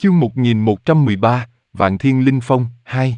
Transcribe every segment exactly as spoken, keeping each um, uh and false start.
Chương một nghìn một trăm mười ba, Vạn Thiên Linh Phong, hai.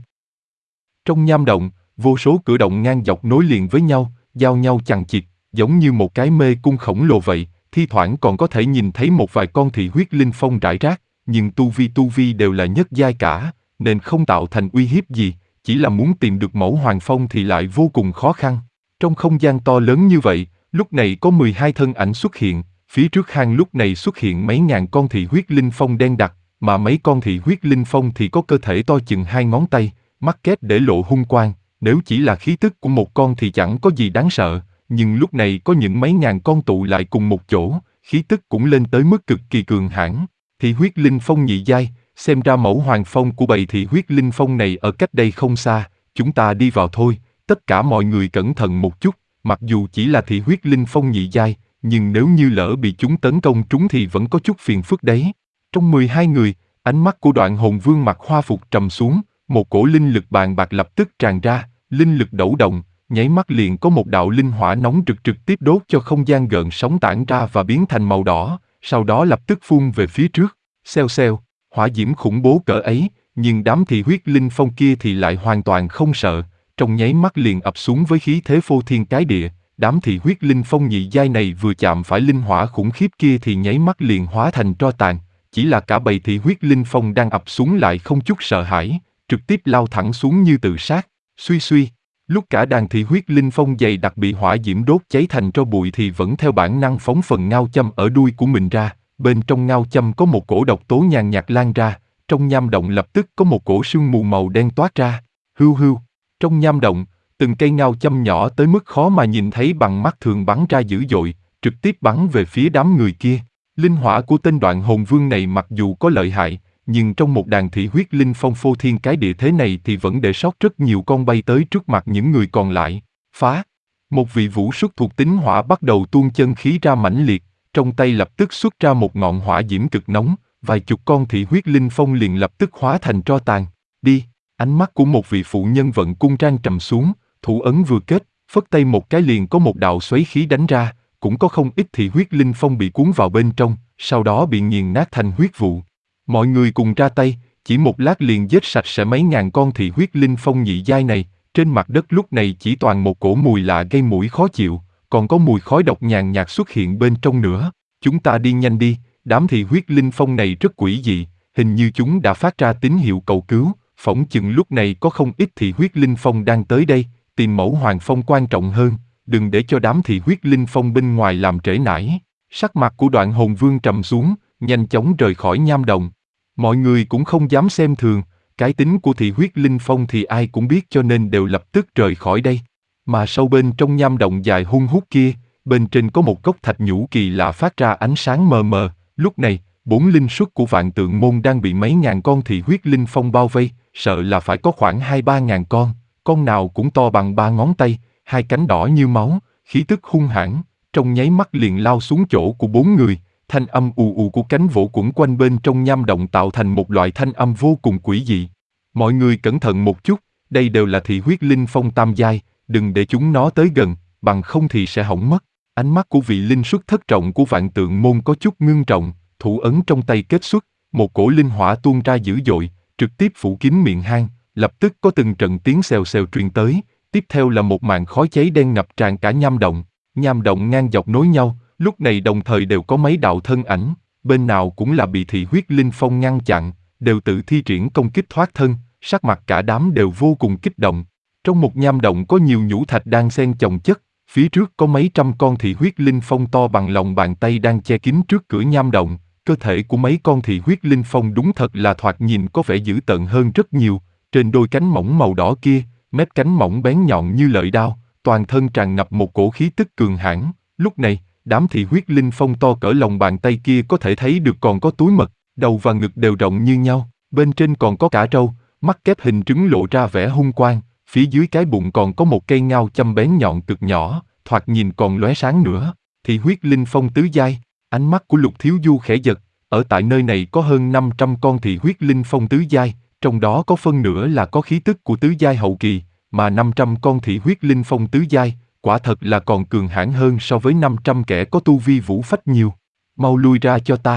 Trong nham động, vô số cửa động ngang dọc nối liền với nhau, giao nhau chằng chịt, giống như một cái mê cung khổng lồ vậy, thi thoảng còn có thể nhìn thấy một vài con thị huyết linh phong rải rác, nhưng tu vi tu vi đều là nhất giai cả, nên không tạo thành uy hiếp gì, chỉ là muốn tìm được mẫu hoàng phong thì lại vô cùng khó khăn. Trong không gian to lớn như vậy, lúc này có mười hai thân ảnh xuất hiện, phía trước hang lúc này xuất hiện mấy ngàn con thị huyết linh phong đen đặc, mà mấy con thị huyết linh phong thì có cơ thể to chừng hai ngón tay, mắt kép để lộ hung quang, nếu chỉ là khí tức của một con thì chẳng có gì đáng sợ, nhưng lúc này có những mấy ngàn con tụ lại cùng một chỗ, khí tức cũng lên tới mức cực kỳ cường hãn. Thị huyết linh phong nhị giai, xem ra mẫu hoàng phong của bầy thị huyết linh phong này ở cách đây không xa, chúng ta đi vào thôi. Tất cả mọi người cẩn thận một chút, mặc dù chỉ là thị huyết linh phong nhị giai, nhưng nếu như lỡ bị chúng tấn công trúng thì vẫn có chút phiền phức đấy. Trong mười hai người, ánh mắt của Đoạn Hồn Vương mặc hoa phục trầm xuống, một cổ linh lực bàn bạc lập tức tràn ra, linh lực đẩu động, nháy mắt liền có một đạo linh hỏa nóng rực trực tiếp đốt cho không gian gợn sóng tản ra và biến thành màu đỏ, sau đó lập tức phun về phía trước, xèo xèo, hỏa diễm khủng bố cỡ ấy, nhưng đám thị huyết linh phong kia thì lại hoàn toàn không sợ, trong nháy mắt liền ập xuống với khí thế phô thiên cái địa. Đám thị huyết linh phong nhị giai này vừa chạm phải linh hỏa khủng khiếp kia thì nháy mắt liền hóa thành tro tàn, chỉ là cả bầy thị huyết linh phong đang ập xuống lại không chút sợ hãi, trực tiếp lao thẳng xuống như tự sát. Suy suy, lúc cả đàn thị huyết linh phong dày đặc bị hỏa diễm đốt cháy thành tro bụi thì vẫn theo bản năng phóng phần ngao châm ở đuôi của mình ra, bên trong ngao châm có một cổ độc tố nhàn nhạt lan ra, trong nham động lập tức có một cổ sương mù màu đen toát ra. Hưu hưu, trong nham động, từng cây ngao châm nhỏ tới mức khó mà nhìn thấy bằng mắt thường bắn ra dữ dội, trực tiếp bắn về phía đám người kia. Linh hỏa của tên Đoạn Hồn Vương này mặc dù có lợi hại, nhưng trong một đàn thị huyết linh phong phô thiên cái địa thế này thì vẫn để sót rất nhiều con bay tới trước mặt những người còn lại. Phá! Một vị vũ xuất thuộc tính hỏa bắt đầu tuôn chân khí ra mãnh liệt, trong tay lập tức xuất ra một ngọn hỏa diễm cực nóng, vài chục con thị huyết linh phong liền lập tức hóa thành tro tàn. Đi! Ánh mắt của một vị phụ nhân vận cung trang trầm xuống, thủ ấn vừa kết, phất tay một cái liền có một đạo xoáy khí đánh ra, cũng có không ít thị huyết linh phong bị cuốn vào bên trong, sau đó bị nghiền nát thành huyết vụ. Mọi người cùng ra tay, chỉ một lát liền giết sạch sẽ mấy ngàn con thị huyết linh phong nhị giai này. Trên mặt đất lúc này chỉ toàn một cổ mùi lạ gây mũi khó chịu, còn có mùi khói độc nhàn nhạt xuất hiện bên trong nữa. Chúng ta đi nhanh đi, đám thị huyết linh phong này rất quỷ dị, hình như chúng đã phát ra tín hiệu cầu cứu. Phỏng chừng lúc này có không ít thị huyết linh phong đang tới đây, tìm mẫu hoàng phong quan trọng hơn, đừng để cho đám thị huyết linh phong bên ngoài làm trễ nải. Sắc mặt của Đoạn Hồn Vương trầm xuống, nhanh chóng rời khỏi nham động. Mọi người cũng không dám xem thường, cái tính của thị huyết linh phong thì ai cũng biết cho nên đều lập tức rời khỏi đây. Mà sâu bên trong nham động dài hun hút kia, bên trên có một gốc thạch nhũ kỳ lạ phát ra ánh sáng mờ mờ, lúc này, bốn linh xuất của Vạn Tượng Môn đang bị mấy ngàn con thị huyết linh phong bao vây, sợ là phải có khoảng hai ba ngàn con, con nào cũng to bằng ba ngón tay, hai cánh đỏ như máu, khí tức hung hãn, trong nháy mắt liền lao xuống chỗ của bốn người, thanh âm ù ù của cánh vỗ quẩn quanh bên trong nham động tạo thành một loại thanh âm vô cùng quỷ dị. Mọi người cẩn thận một chút, đây đều là thị huyết linh phong tam giai, đừng để chúng nó tới gần, bằng không thì sẽ hỏng mất. Ánh mắt của vị linh xuất thất trọng của Vạn Tượng Môn có chút ngưng trọng, thủ ấn trong tay kết xuất, một cổ linh hỏa tuôn ra dữ dội, trực tiếp phủ kín miệng hang, lập tức có từng trận tiếng xèo xèo truyền tới, tiếp theo là một màn khói cháy đen ngập tràn cả nham động. Nham động ngang dọc nối nhau, lúc này đồng thời đều có mấy đạo thân ảnh, bên nào cũng là bị thị huyết linh phong ngăn chặn, đều tự thi triển công kích thoát thân, sắc mặt cả đám đều vô cùng kích động. Trong một nham động có nhiều nhũ thạch đang xen chồng chất, phía trước có mấy trăm con thị huyết linh phong to bằng lòng bàn tay đang che kín trước cửa nham động. Cơ thể của mấy con thị huyết linh phong đúng thật là thoạt nhìn có vẻ dữ tợn hơn rất nhiều, trên đôi cánh mỏng màu đỏ kia, mép cánh mỏng bén nhọn như lợi đao, toàn thân tràn ngập một cổ khí tức cường hãn. Lúc này, đám thị huyết linh phong to cỡ lòng bàn tay kia có thể thấy được còn có túi mật, đầu và ngực đều rộng như nhau, bên trên còn có cả râu, mắt kép hình trứng lộ ra vẻ hung quang, phía dưới cái bụng còn có một cây ngao châm bén nhọn cực nhỏ, thoạt nhìn còn lóe sáng nữa. Thị huyết linh phong tứ giai. Ánh mắt của Lục Thiếu Du khẽ giật, ở tại nơi này có hơn năm trăm con thị huyết linh phong tứ giai, trong đó có phân nửa là có khí tức của tứ giai hậu kỳ, mà năm trăm con thị huyết linh phong tứ giai, quả thật là còn cường hãn hơn so với năm trăm kẻ có tu vi vũ phách nhiều. Mau lui ra cho ta.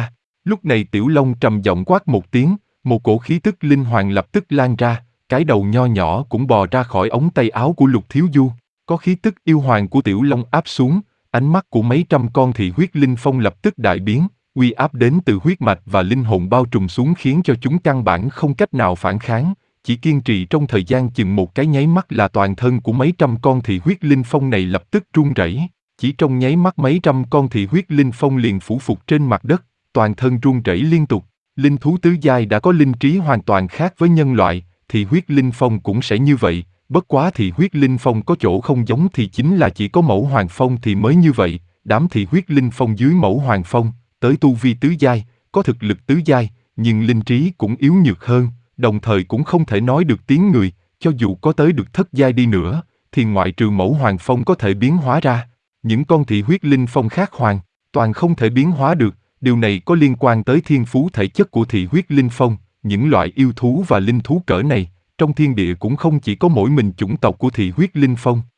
Lúc này Tiểu Long trầm giọng quát một tiếng, một cổ khí tức linh hoàng lập tức lan ra, cái đầu nho nhỏ cũng bò ra khỏi ống tay áo của Lục Thiếu Du. Có khí tức yêu hoàng của Tiểu Long áp xuống, ánh mắt của mấy trăm con thị huyết linh phong lập tức đại biến, uy áp đến từ huyết mạch và linh hồn bao trùm xuống khiến cho chúng căn bản không cách nào phản kháng, chỉ kiên trì trong thời gian chừng một cái nháy mắt là toàn thân của mấy trăm con thị huyết linh phong này lập tức run rẩy. Chỉ trong nháy mắt mấy trăm con thị huyết linh phong liền phủ phục trên mặt đất, toàn thân run rẩy liên tục. Linh thú tứ giai đã có linh trí hoàn toàn khác với nhân loại, thì huyết linh phong cũng sẽ như vậy, bất quá thì huyết linh phong có chỗ không giống thì chính là chỉ có mẫu hoàng phong thì mới như vậy, đám thị huyết linh phong dưới mẫu hoàng phong, tới tu vi tứ giai, có thực lực tứ giai, nhưng linh trí cũng yếu nhược hơn, đồng thời cũng không thể nói được tiếng người, cho dù có tới được thất giai đi nữa, thì ngoại trừ mẫu hoàng phong có thể biến hóa ra, những con thị huyết linh phong khác hoàn toàn không thể biến hóa được. Điều này có liên quan tới thiên phú thể chất của thị huyết linh phong, những loại yêu thú và linh thú cỡ này, trong thiên địa cũng không chỉ có mỗi mình chủng tộc của thị huyết linh phong.